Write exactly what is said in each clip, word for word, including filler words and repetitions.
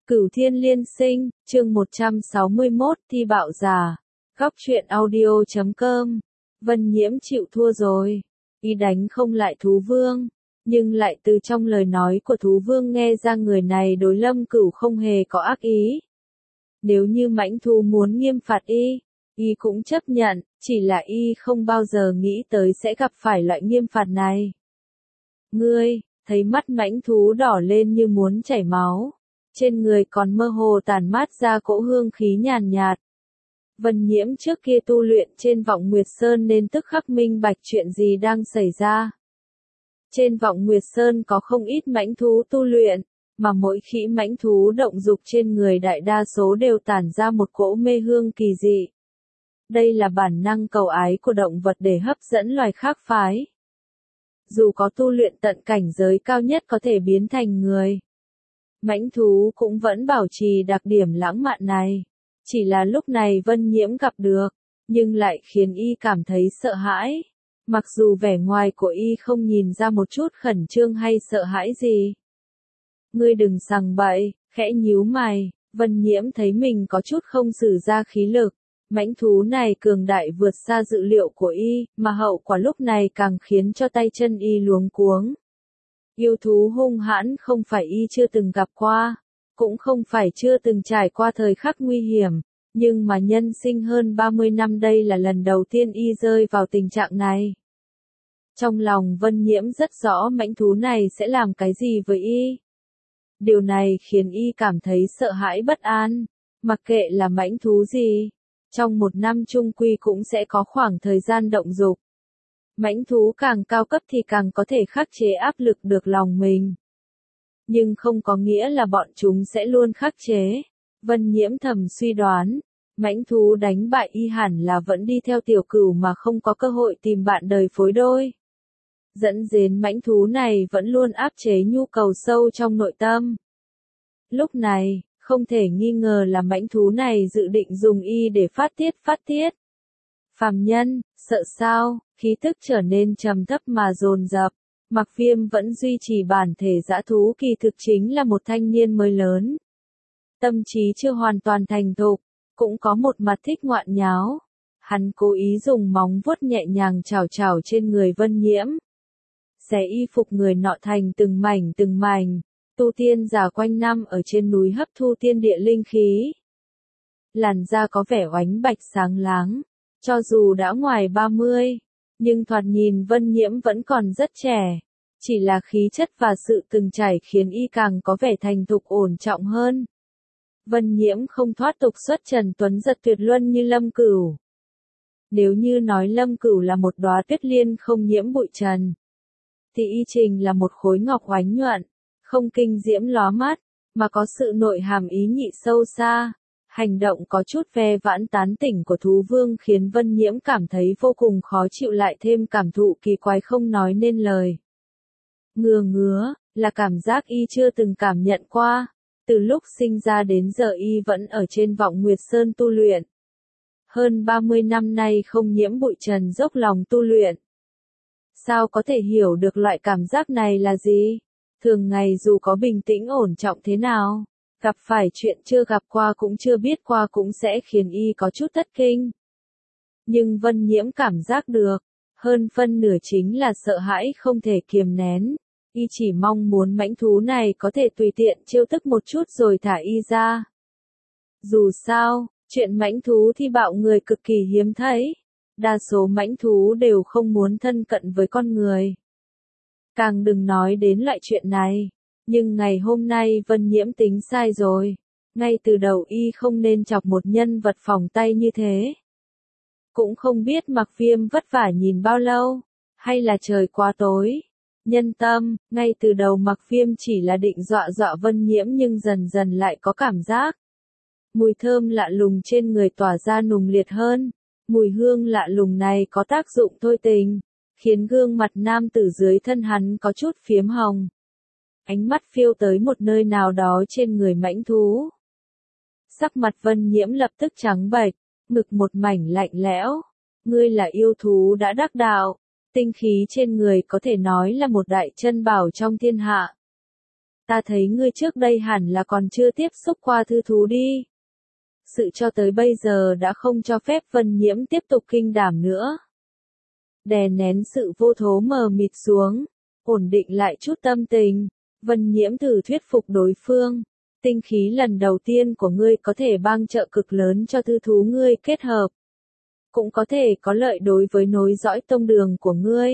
Cửu Thiên Liên Sinh, chương một trăm sáu mươi mốt, Thi Bạo Già. Góc truyện audio chấm com. Vân Nhiễm chịu thua rồi. Y đánh không lại Thú Vương, nhưng lại từ trong lời nói của Thú Vương nghe ra người này đối Lâm Cửu không hề có ác ý. Nếu như mãnh thú muốn nghiêm phạt y, y cũng chấp nhận, chỉ là y không bao giờ nghĩ tới sẽ gặp phải loại nghiêm phạt này. Ngươi, thấy mắt mãnh thú đỏ lên như muốn chảy máu. Trên người còn mơ hồ tản mát ra cỗ hương khí nhàn nhạt. Vân Nhiễm trước kia tu luyện trên Vọng Nguyệt Sơn nên tức khắc minh bạch chuyện gì đang xảy ra. Trên Vọng Nguyệt Sơn có không ít mãnh thú tu luyện, mà mỗi khi mãnh thú động dục trên người đại đa số đều tản ra một cỗ mê hương kỳ dị. Đây là bản năng cầu ái của động vật để hấp dẫn loài khác phái. Dù có tu luyện tận cảnh giới cao nhất có thể biến thành người, mãnh thú cũng vẫn bảo trì đặc điểm lãng mạn này. Chỉ là lúc này Vân Nhiễm gặp được, nhưng lại khiến y cảm thấy sợ hãi. Mặc dù vẻ ngoài của y không nhìn ra một chút khẩn trương hay sợ hãi gì. Ngươi đừng sằng bậy, khẽ nhíu mày, Vân Nhiễm thấy mình có chút không sử ra khí lực. Mãnh thú này cường đại vượt xa dự liệu của y, mà hậu quả lúc này càng khiến cho tay chân y luống cuống. Yêu thú hung hãn không phải y chưa từng gặp qua, cũng không phải chưa từng trải qua thời khắc nguy hiểm, nhưng mà nhân sinh hơn ba mươi năm đây là lần đầu tiên y rơi vào tình trạng này. Trong lòng Vân Nhiễm rất rõ mãnh thú này sẽ làm cái gì với y. Điều này khiến y cảm thấy sợ hãi bất an, mặc kệ là mãnh thú gì, trong một năm chung quy cũng sẽ có khoảng thời gian động dục. Mãnh thú càng cao cấp thì càng có thể khắc chế áp lực được lòng mình. Nhưng không có nghĩa là bọn chúng sẽ luôn khắc chế. Vân Nhiễm thầm suy đoán, mãnh thú đánh bại y hẳn là vẫn đi theo tiểu cửu mà không có cơ hội tìm bạn đời phối đôi. Dẫn đến mãnh thú này vẫn luôn áp chế nhu cầu sâu trong nội tâm. Lúc này, không thể nghi ngờ là mãnh thú này dự định dùng y để phát tiết phát tiết. Phàm nhân, sợ sao, khí tức trở nên trầm thấp mà dồn dập. Mặc Viêm vẫn duy trì bản thể dã thú kỳ thực chính là một thanh niên mới lớn. Tâm trí chưa hoàn toàn thành thục, cũng có một mặt thích ngoạn nháo. Hắn cố ý dùng móng vuốt nhẹ nhàng chảo chảo trên người Vân Nhiễm. Xé y phục người nọ thành từng mảnh từng mảnh, tu tiên giả quanh năm ở trên núi hấp thu tiên địa linh khí. Làn da có vẻ oánh bạch sáng láng. Cho dù đã ngoài ba mươi, nhưng thoạt nhìn Vân Nhiễm vẫn còn rất trẻ. Chỉ là khí chất và sự từng trải khiến y càng có vẻ thành thục ổn trọng hơn. Vân Nhiễm không thoát tục xuất trần tuấn giật tuyệt luân như Lâm Cửu. Nếu như nói Lâm Cửu là một đóa tuyết liên không nhiễm bụi trần, thì y Trình là một khối ngọc oánh nhuận, không kinh diễm lóa mắt, mà có sự nội hàm ý nhị sâu xa. Hành động có chút ve vãn tán tỉnh của Thú Vương khiến Vân Nhiễm cảm thấy vô cùng khó chịu, lại thêm cảm thụ kỳ quái không nói nên lời. Ngừa ngứa, là cảm giác y chưa từng cảm nhận qua. Từ lúc sinh ra đến giờ y vẫn ở trên Vọng Nguyệt Sơn tu luyện. Hơn ba mươi năm nay không nhiễm bụi trần dốc lòng tu luyện. Sao có thể hiểu được loại cảm giác này là gì? Thường ngày dù có bình tĩnh ổn trọng thế nào, gặp phải chuyện chưa gặp qua cũng chưa biết qua cũng sẽ khiến y có chút thất kinh. Nhưng Vân Nhiễm cảm giác được, hơn phân nửa chính là sợ hãi không thể kiềm nén. Y chỉ mong muốn mãnh thú này có thể tùy tiện trêu tức một chút rồi thả y ra. Dù sao, chuyện mãnh thú thi bạo người cực kỳ hiếm thấy. Đa số mãnh thú đều không muốn thân cận với con người. Càng đừng nói đến loại chuyện này. Nhưng ngày hôm nay Vân Nhiễm tính sai rồi. Ngay từ đầu y không nên chọc một nhân vật phòng tay như thế. Cũng không biết Mặc Viêm vất vả nhìn bao lâu, hay là trời quá tối. Nhân tâm, ngay từ đầu Mặc Viêm chỉ là định dọa dọa Vân Nhiễm nhưng dần dần lại có cảm giác. Mùi thơm lạ lùng trên người tỏa ra nùng liệt hơn. Mùi hương lạ lùng này có tác dụng thôi tình, khiến gương mặt nam tử dưới thân hắn có chút phiếm hồng. Ánh mắt phiêu tới một nơi nào đó trên người mãnh thú. Sắc mặt Vân Nhiễm lập tức trắng bệch, ngực một mảnh lạnh lẽo. Ngươi là yêu thú đã đắc đạo, tinh khí trên người có thể nói là một đại chân bảo trong thiên hạ. Ta thấy ngươi trước đây hẳn là còn chưa tiếp xúc qua thư thú đi. Sự cho tới bây giờ đã không cho phép Vân Nhiễm tiếp tục kinh đảm nữa. Đè nén sự vô thố mờ mịt xuống, ổn định lại chút tâm tình, Vân Nhiễm thử thuyết phục đối phương. Tinh khí lần đầu tiên của ngươi có thể bang trợ cực lớn cho thư thú ngươi kết hợp. Cũng có thể có lợi đối với nối dõi tông đường của ngươi.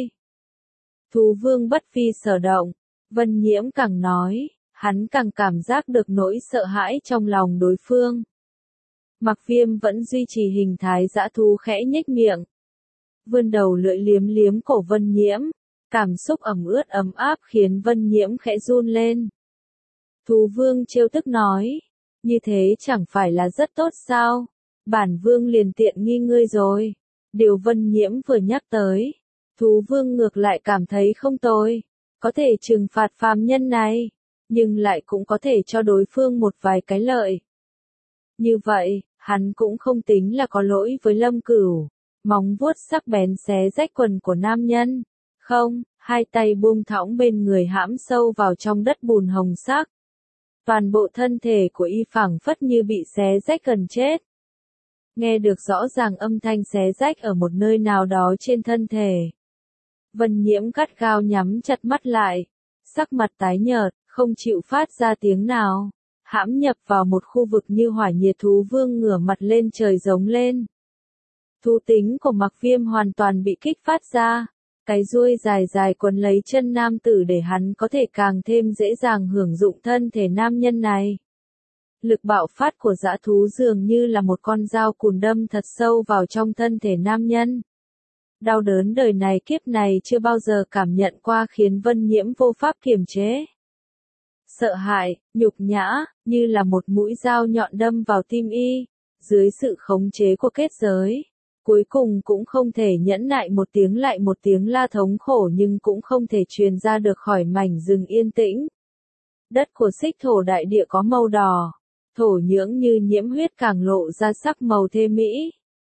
Thú vương bất phi sở động, Vân Nhiễm càng nói, hắn càng cảm giác được nỗi sợ hãi trong lòng đối phương. Mặc Viêm vẫn duy trì hình thái dã thú khẽ nhếch miệng. Vươn đầu lưỡi liếm liếm cổ Vân Nhiễm, cảm xúc ẩm ướt ấm áp khiến Vân Nhiễm khẽ run lên. Thú vương trêu tức nói, như thế chẳng phải là rất tốt sao, bản vương liền tiện nghi ngươi rồi. Điều Vân Nhiễm vừa nhắc tới, thú vương ngược lại cảm thấy không tồi, có thể trừng phạt phàm nhân này, nhưng lại cũng có thể cho đối phương một vài cái lợi. Như vậy, hắn cũng không tính là có lỗi với Lâm Cửu, móng vuốt sắc bén xé rách quần của nam nhân. Không, hai tay buông thõng bên người hãm sâu vào trong đất bùn hồng sắc. Toàn bộ thân thể của y phảng phất như bị xé rách gần chết. Nghe được rõ ràng âm thanh xé rách ở một nơi nào đó trên thân thể. Vân Nhiễm gắt gao nhắm chặt mắt lại, sắc mặt tái nhợt, không chịu phát ra tiếng nào, hãm nhập vào một khu vực như hỏa nhiệt. Thú vương ngửa mặt lên trời giống lên. Thú tính của Mặc Viêm hoàn toàn bị kích phát ra, cái ruôi dài dài quấn lấy chân nam tử để hắn có thể càng thêm dễ dàng hưởng dụng thân thể nam nhân này. Lực bạo phát của dã thú dường như là một con dao cùn đâm thật sâu vào trong thân thể nam nhân. Đau đớn đời này kiếp này chưa bao giờ cảm nhận qua khiến Vân Nhiễm vô pháp kiềm chế. Sợ hãi, nhục nhã, như là một mũi dao nhọn đâm vào tim y, dưới sự khống chế của kết giới. Cuối cùng cũng không thể nhẫn nại một tiếng lại một tiếng la thống khổ nhưng cũng không thể truyền ra được khỏi mảnh rừng yên tĩnh. Đất của Xích Thổ đại địa có màu đỏ, thổ nhưỡng như nhiễm huyết càng lộ ra sắc màu thê mỹ.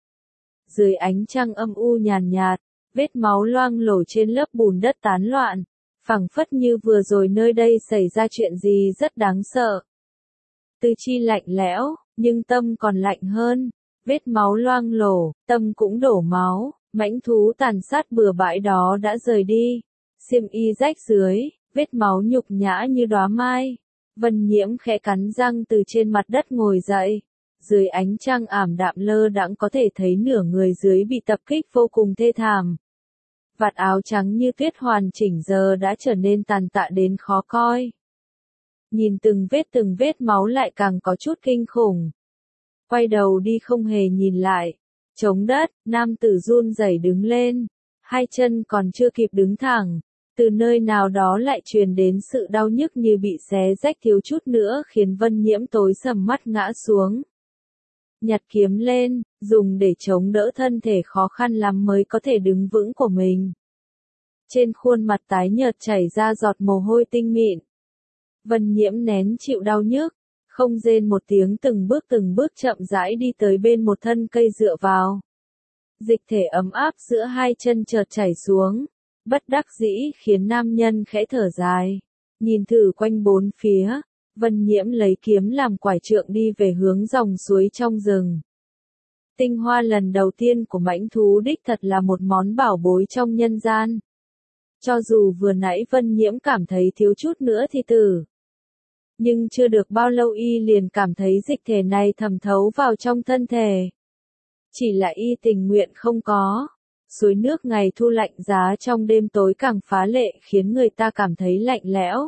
Dưới ánh trăng âm u nhàn nhạt, vết máu loang lổ trên lớp bùn đất tán loạn, phảng phất như vừa rồi nơi đây xảy ra chuyện gì rất đáng sợ. Tư chi lạnh lẽo, nhưng tâm còn lạnh hơn. Vết máu loang lổ, tâm cũng đổ máu, mãnh thú tàn sát bừa bãi đó đã rời đi. Xiêm y rách dưới, vết máu nhục nhã như đóa mai. Vân Nhiễm khẽ cắn răng từ trên mặt đất ngồi dậy. Dưới ánh trăng ảm đạm lơ đãng có thể thấy nửa người dưới bị tập kích vô cùng thê thảm. Vạt áo trắng như tuyết hoàn chỉnh giờ đã trở nên tàn tạ đến khó coi. Nhìn từng vết từng vết máu lại càng có chút kinh khủng. Quay đầu đi không hề nhìn lại. Chống đất, nam tử run rẩy đứng lên. Hai chân còn chưa kịp đứng thẳng. Từ nơi nào đó lại truyền đến sự đau nhức như bị xé rách thiếu chút nữa khiến Vân Nhiễm tối sầm mắt ngã xuống. Nhặt kiếm lên, dùng để chống đỡ thân thể khó khăn lắm mới có thể đứng vững của mình. Trên khuôn mặt tái nhợt chảy ra giọt mồ hôi tinh mịn. Vân Nhiễm nén chịu đau nhức. Không rên một tiếng từng bước từng bước chậm rãi đi tới bên một thân cây dựa vào. Dịch thể ấm áp giữa hai chân chợt chảy xuống. Bất đắc dĩ khiến nam nhân khẽ thở dài. Nhìn thử quanh bốn phía. Vân Nhiễm lấy kiếm làm quải trượng đi về hướng dòng suối trong rừng. Tinh hoa lần đầu tiên của mãnh thú đích thật là một món bảo bối trong nhân gian. Cho dù vừa nãy Vân Nhiễm cảm thấy thiếu chút nữa thì tử. Nhưng chưa được bao lâu y liền cảm thấy dịch thể này thẩm thấu vào trong thân thể. Chỉ là y tình nguyện không có. Suối nước ngày thu lạnh giá trong đêm tối càng phá lệ khiến người ta cảm thấy lạnh lẽo.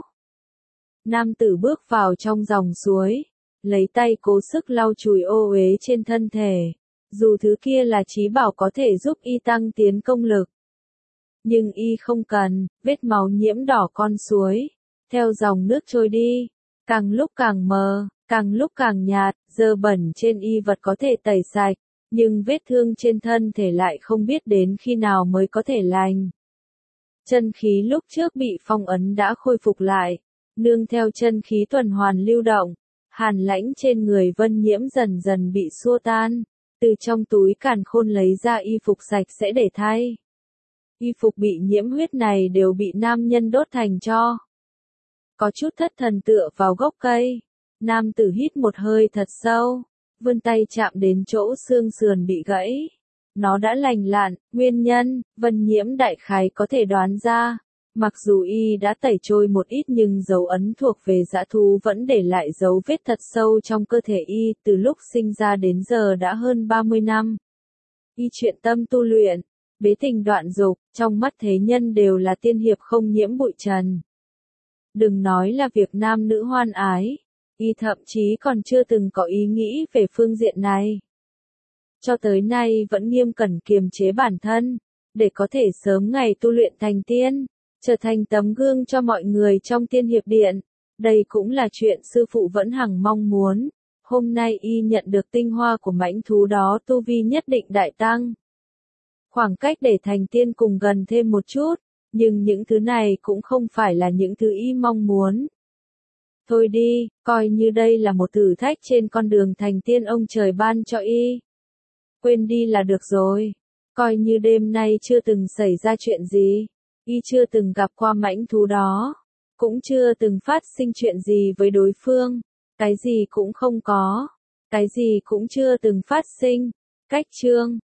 Nam tử bước vào trong dòng suối, lấy tay cố sức lau chùi ô uế trên thân thể. Dù thứ kia là trí bảo có thể giúp y tăng tiến công lực. Nhưng y không cần, vết máu nhiễm đỏ con suối. Theo dòng nước trôi đi. Càng lúc càng mờ, càng lúc càng nhạt, dơ bẩn trên y vật có thể tẩy sạch, nhưng vết thương trên thân thể lại không biết đến khi nào mới có thể lành. Chân khí lúc trước bị phong ấn đã khôi phục lại, nương theo chân khí tuần hoàn lưu động, hàn lãnh trên người Vân Nhiễm dần dần bị xua tan, từ trong túi càn khôn lấy ra y phục sạch sẽ để thay. Y phục bị nhiễm huyết này đều bị nam nhân đốt thành tro. có chút thất thần tựa vào gốc cây. Nam tử hít một hơi thật sâu, vươn tay chạm đến chỗ xương sườn bị gãy. Nó đã lành lặn, nguyên nhân, Vân Nhiễm đại khái có thể đoán ra. Mặc dù y đã tẩy trôi một ít nhưng dấu ấn thuộc về dã thú vẫn để lại dấu vết thật sâu trong cơ thể y, từ lúc sinh ra đến giờ đã hơn ba mươi năm. Y chuyện tâm tu luyện, bế tình đoạn dục, trong mắt thế nhân đều là tiên hiệp không nhiễm bụi trần. Đừng nói là việc nam nữ hoan ái, y thậm chí còn chưa từng có ý nghĩ về phương diện này. Cho tới nay vẫn nghiêm cẩn kiềm chế bản thân, để có thể sớm ngày tu luyện thành tiên, trở thành tấm gương cho mọi người trong tiên hiệp điện. Đây cũng là chuyện sư phụ vẫn hằng mong muốn. Hôm nay y nhận được tinh hoa của mãnh thú đó, tu vi nhất định đại tăng. Khoảng cách để thành tiên cùng gần thêm một chút, nhưng những thứ này cũng không phải là những thứ y mong muốn. Thôi đi, coi như đây là một thử thách trên con đường thành tiên ông trời ban cho y. Quên đi là được rồi. Coi như đêm nay chưa từng xảy ra chuyện gì. Y chưa từng gặp qua mãnh thú đó. Cũng chưa từng phát sinh chuyện gì với đối phương. Cái gì cũng không có. Cái gì cũng chưa từng phát sinh. Cách chương